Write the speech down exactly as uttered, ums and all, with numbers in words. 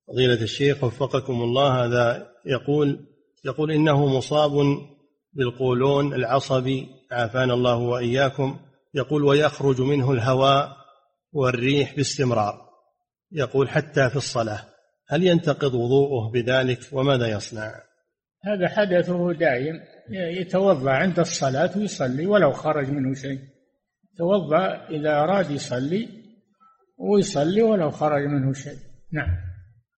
فضيلة الشيخ وفقكم الله، هذا يقول يقول إنه مصاب بالقولون العصبي عافانا الله وإياكم، يقول ويخرج منه الهواء والريح باستمرار، يقول حتى في الصلاة، هل ينتقض وضوءه بذلك وماذا يصنع؟ هذا حدثه دائم، يتوضأ عند الصلاة ويصلي ولو خرج منه شيء، توضأ إذا أراد يصلي ويصلي ولو خرج منه شيء. نعم.